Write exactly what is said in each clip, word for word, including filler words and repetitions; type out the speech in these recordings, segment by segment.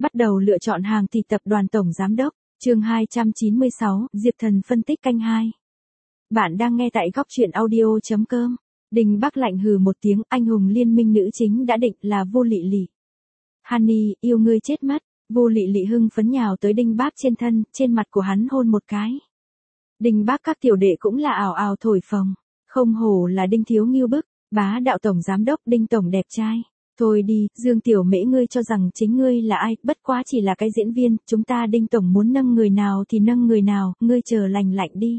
Bắt đầu lựa chọn hàng thì tập đoàn tổng giám đốc, chương hai trăm chín mươi sáu, Diệp Thần phân tích canh hai. Bạn đang nghe tại góc truyện audio.com. Đinh Bắc lạnh hừ một tiếng, anh hùng liên minh nữ chính đã định là Vô Lị Lị. Honey, yêu ngươi chết mất. Vô Lị Lị hưng phấn nhào tới Đinh Bắc trên thân, trên mặt của hắn hôn một cái. Đinh Bắc các tiểu đệ cũng là ào ào thổi phồng. Không hổ là Đinh thiếu ngưu bức, bá đạo tổng giám đốc Đinh tổng đẹp trai. Thôi đi, Dương Tiểu Mễ ngươi cho rằng chính ngươi là ai, bất quá chỉ là cái diễn viên, chúng ta Đinh tổng muốn nâng người nào thì nâng người nào, ngươi chờ lành lạnh đi.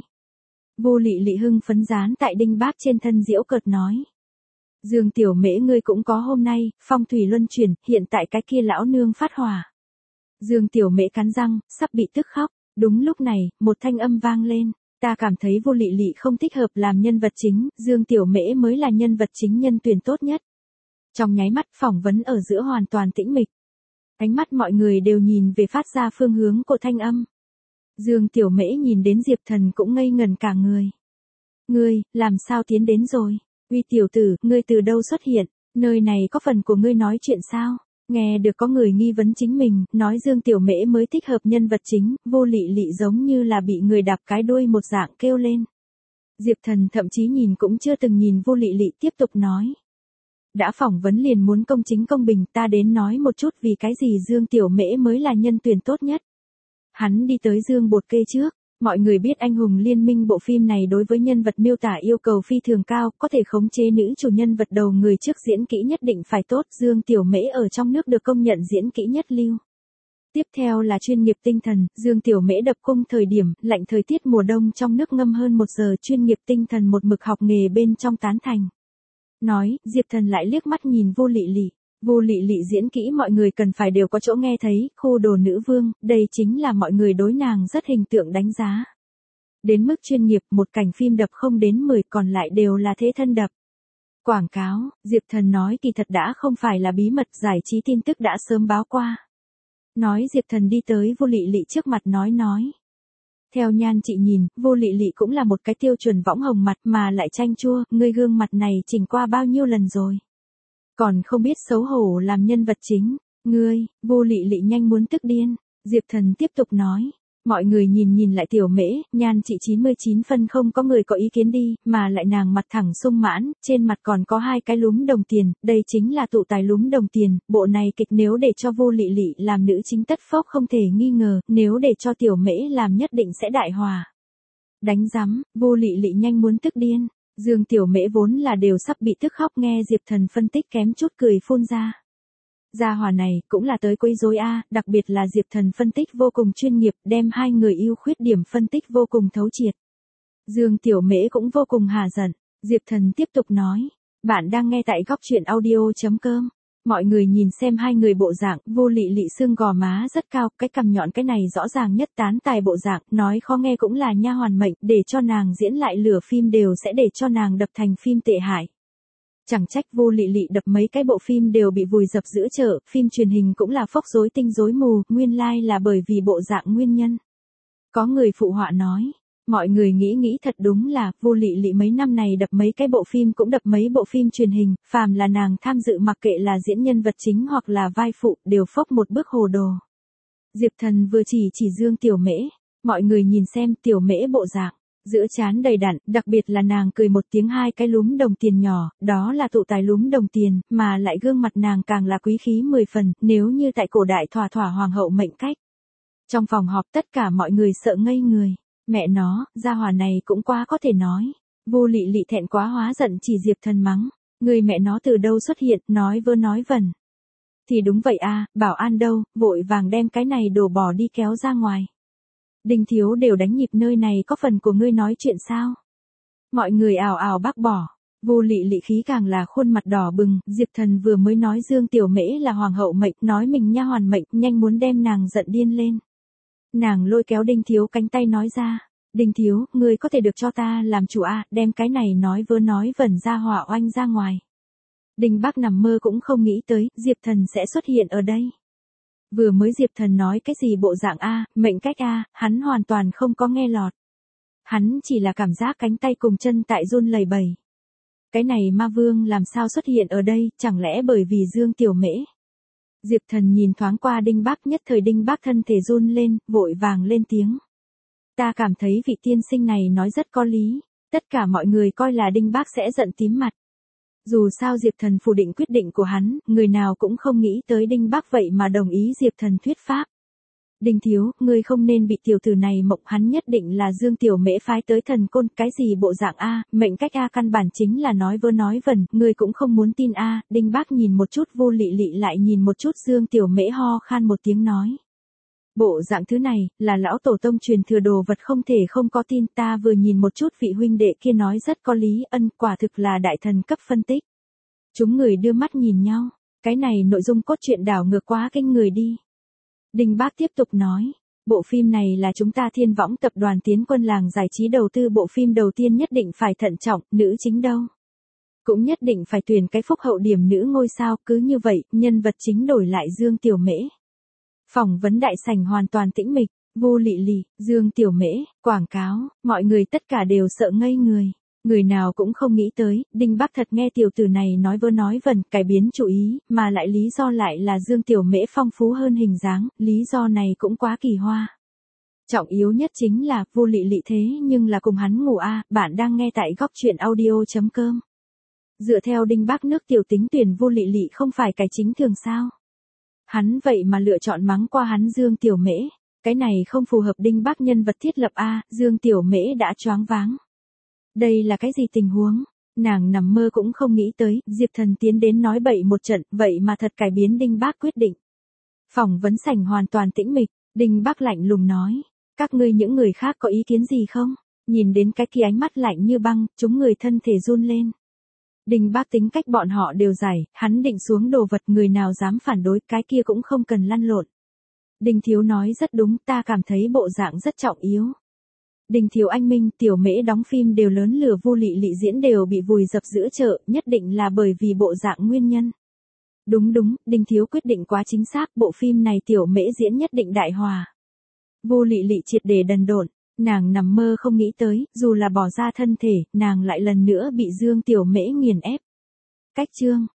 Vô Lị Lị hưng phấn dán tại Đinh Bác trên thân giễu cợt nói. Dương Tiểu Mễ ngươi cũng có hôm nay, phong thủy luân chuyển, hiện tại cái kia lão nương phát hỏa. Dương Tiểu Mễ cắn răng, sắp bị tức khóc, đúng lúc này, một thanh âm vang lên. Ta cảm thấy Vô Lị Lị không thích hợp làm nhân vật chính, Dương Tiểu Mễ mới là nhân vật chính nhân tuyển tốt nhất. Trong nháy mắt phỏng vấn ở giữa hoàn toàn tĩnh mịch. Ánh mắt mọi người đều nhìn về phát ra phương hướng của thanh âm. Dương Tiểu Mễ nhìn đến Diệp Thần cũng ngây ngần cả người. Ngươi, làm sao tiến đến rồi? Uy tiểu tử, ngươi từ đâu xuất hiện? Nơi này có phần của ngươi nói chuyện sao? Nghe được có người nghi vấn chính mình, nói Dương Tiểu Mễ mới thích hợp nhân vật chính, Vô Lị Lị giống như là bị người đạp cái đuôi một dạng kêu lên. Diệp Thần thậm chí nhìn cũng chưa từng nhìn Vô Lị Lị tiếp tục nói. Đã phỏng vấn liền muốn công chính công bình, ta đến nói một chút vì cái gì Dương Tiểu Mễ mới là nhân tuyển tốt nhất. Hắn đi tới Dương Bột Kê trước, mọi người biết anh hùng liên minh bộ phim này đối với nhân vật miêu tả yêu cầu phi thường cao, có thể khống chế nữ chủ nhân vật đầu người trước diễn kỹ nhất định phải tốt, Dương Tiểu Mễ ở trong nước được công nhận diễn kỹ nhất lưu. Tiếp theo là chuyên nghiệp tinh thần, Dương Tiểu Mễ đập cung thời điểm, lạnh thời tiết mùa đông trong nước ngâm hơn một giờ, chuyên nghiệp tinh thần một mực học nghề bên trong tán thành. Nói, Diệp Thần lại liếc mắt nhìn Vô Lị Lị. Vô Lị Lị diễn kỹ mọi người cần phải đều có chỗ nghe thấy, khu đồ nữ vương, đây chính là mọi người đối nàng rất hình tượng đánh giá. Đến mức chuyên nghiệp, một cảnh phim đập không đến mười, còn lại đều là thế thân đập. Quảng cáo, Diệp Thần nói kỳ thật đã không phải là bí mật, giải trí tin tức đã sớm báo qua. Nói Diệp Thần đi tới Vô Lị Lị trước mặt nói nói. Theo nhan chị nhìn, Vô Lị Lị cũng là một cái tiêu chuẩn võng hồng mặt mà lại chanh chua, ngươi gương mặt này chỉnh qua bao nhiêu lần rồi. Còn không biết xấu hổ làm nhân vật chính, ngươi, Vô Lị Lị nhanh muốn tức điên. Diệp Thần tiếp tục nói, mọi người nhìn nhìn lại Tiểu Mễ, nhan chị chín mươi chín phân không có người có ý kiến đi, mà lại nàng mặt thẳng sung mãn, trên mặt còn có hai cái lúm đồng tiền, đây chính là tụ tài lúm đồng tiền, bộ này kịch nếu để cho Vô Lị Lị làm nữ chính tất phốc không thể nghi ngờ, nếu để cho Tiểu Mễ làm nhất định sẽ đại hòa. Đánh rắm, Vô Lị Lị nhanh muốn tức điên. Dương Tiểu Mễ vốn là đều sắp bị tức khóc nghe Diệp Thần phân tích kém chút cười phun ra. Gia hỏa này cũng là tới quấy rối a, đặc biệt là Diệp Thần phân tích vô cùng chuyên nghiệp, đem hai người ưu khuyết điểm phân tích vô cùng thấu triệt. Dương Tiểu Mễ cũng vô cùng hà giận. Diệp Thần tiếp tục nói, bạn đang nghe tại góc truyện audio.com. Mọi người nhìn xem hai người bộ dạng, Vô Lị Lị xương gò má rất cao, cái cằm nhọn cái này rõ ràng nhất tán tài bộ dạng, nói khó nghe cũng là nha hoàn mệnh, để cho nàng diễn lại lửa phim đều sẽ để cho nàng đập thành phim tệ hại. Chẳng trách Vô Lị Lị đập mấy cái bộ phim đều bị vùi dập giữa chợ, phim truyền hình cũng là phốc rối tinh rối mù, nguyên lai like là bởi vì bộ dạng nguyên nhân. Có người phụ họa nói. Mọi người nghĩ nghĩ thật đúng là, Vô Lị Lị mấy năm này đập mấy cái bộ phim cũng đập mấy bộ phim truyền hình, phàm là nàng tham dự mặc kệ là diễn nhân vật chính hoặc là vai phụ, đều phốc một bước hồ đồ. Diệp Thần vừa chỉ chỉ Dương Tiểu Mễ, mọi người nhìn xem Tiểu Mễ bộ dạng, giữa trán đầy đặn, đặc biệt là nàng cười một tiếng hai cái lúm đồng tiền nhỏ, đó là tụ tài lúm đồng tiền, mà lại gương mặt nàng càng là quý khí mười phần, nếu như tại cổ đại thỏa thỏa hoàng hậu mệnh cách. Trong phòng họp tất cả mọi người sợ ngây người. Mẹ nó, gia hỏa này cũng quá có thể nói. Vô Lị Lị thẹn quá hóa giận chỉ Diệp Thần mắng. Người mẹ nó từ đâu xuất hiện, nói vơ nói vẩn. Thì đúng vậy a, bảo an đâu, vội vàng đem cái này đổ bỏ đi kéo ra ngoài. Đinh thiếu đều đánh nhịp nơi này có phần của ngươi nói chuyện sao? Mọi người ào ào bác bỏ. Vô Lị Lị khí càng là khuôn mặt đỏ bừng, Diệp Thần vừa mới nói Dương Tiểu Mễ là hoàng hậu mệnh, nói mình nha hoàn mệnh, nhanh muốn đem nàng giận điên lên. Nàng lôi kéo Đinh Thiếu cánh tay nói ra, Đinh Thiếu, ngươi có thể được cho ta làm chủ a, đem cái này nói vơ nói vẩn ra hỏa oanh ra ngoài. Đinh Bắc nằm mơ cũng không nghĩ tới, Diệp Thần sẽ xuất hiện ở đây. Vừa mới Diệp Thần nói cái gì bộ dạng a, mệnh cách a, hắn hoàn toàn không có nghe lọt. Hắn chỉ là cảm giác cánh tay cùng chân tại run lẩy bẩy. Cái này ma vương làm sao xuất hiện ở đây, chẳng lẽ bởi vì Dương Tiểu Mễ? Diệp Thần nhìn thoáng qua Đinh Bác, nhất thời Đinh Bác thân thể run lên, vội vàng lên tiếng. Ta cảm thấy vị tiên sinh này nói rất có lý, tất cả mọi người coi là Đinh Bác sẽ giận tím mặt. Dù sao Diệp Thần phủ định quyết định của hắn, người nào cũng không nghĩ tới Đinh Bác vậy mà đồng ý Diệp Thần thuyết pháp. Đinh thiếu, ngươi không nên bị tiểu tử này mộng, hắn nhất định là Dương Tiểu Mễ phái tới thần côn, cái gì bộ dạng A, mệnh cách A căn bản chính là nói vớ nói vẩn, ngươi cũng không muốn tin A. Đinh Bác nhìn một chút Vô Lị Lị lại nhìn một chút Dương Tiểu Mễ, ho khan một tiếng nói. Bộ dạng thứ này, là lão tổ tông truyền thừa đồ vật, không thể không có tin. Ta vừa nhìn một chút vị huynh đệ kia nói rất có lý, ân, quả thực là đại thần cấp phân tích. Chúng người đưa mắt nhìn nhau, cái này nội dung cốt truyện đảo ngược quá kinh người đi. Đinh Bác tiếp tục nói, bộ phim này là chúng ta Thiên Võng tập đoàn Tiến Quân làng giải trí đầu tư, bộ phim đầu tiên nhất định phải thận trọng, nữ chính đâu cũng nhất định phải tuyển cái phúc hậu điểm nữ ngôi sao, cứ như vậy, nhân vật chính đổi lại Dương Tiểu Mễ. Phỏng vấn đại sảnh hoàn toàn tĩnh mịch, Vô Lị Lị, Dương Tiểu Mễ, quảng cáo, mọi người tất cả đều sợ ngây người. Người nào cũng không nghĩ tới, Đinh Bác thật nghe tiểu tử này nói vớ nói vẩn, cải biến chủ ý, mà lại lý do lại là Dương Tiểu Mễ phong phú hơn hình dáng, lý do này cũng quá kỳ hoa. Trọng yếu nhất chính là, Vô Lị Lị thế nhưng là cùng hắn ngủ a. Bạn đang nghe tại góc truyện audio chấm com. Dựa theo Đinh Bác nước tiểu tính tuyển Vô Lị Lị không phải cái chính thường sao? Hắn vậy mà lựa chọn mắng qua hắn Dương Tiểu Mễ, cái này không phù hợp Đinh Bác nhân vật thiết lập a. Dương Tiểu Mễ đã choáng váng. Đây là cái gì tình huống? Nàng nằm mơ cũng không nghĩ tới, Diệp Thần tiến đến nói bậy một trận, vậy mà thật cải biến Đinh Bác quyết định. Phỏng vấn sảnh hoàn toàn tĩnh mịch, Đinh Bác lạnh lùng nói, các ngươi những người khác có ý kiến gì không? Nhìn đến cái kia ánh mắt lạnh như băng, chúng người thân thể run lên. Đinh Bác tính cách bọn họ đều giải, hắn định xuống đồ vật, người nào dám phản đối, cái kia cũng không cần lăn lộn. Đinh thiếu nói rất đúng, ta cảm thấy bộ dạng rất trọng yếu. Đinh thiếu anh minh, Tiểu Mễ đóng phim đều lớn lửa, Vô Lị Lị diễn đều bị vùi dập giữa chợ, nhất định là bởi vì bộ dạng nguyên nhân. Đúng đúng, Đinh thiếu quyết định quá chính xác, bộ phim này Tiểu Mễ diễn nhất định đại hòa. Vô Lị Lị triệt để đần độn, nàng nằm mơ không nghĩ tới, dù là bỏ ra thân thể, nàng lại lần nữa bị Dương Tiểu Mễ nghiền ép. Cách chương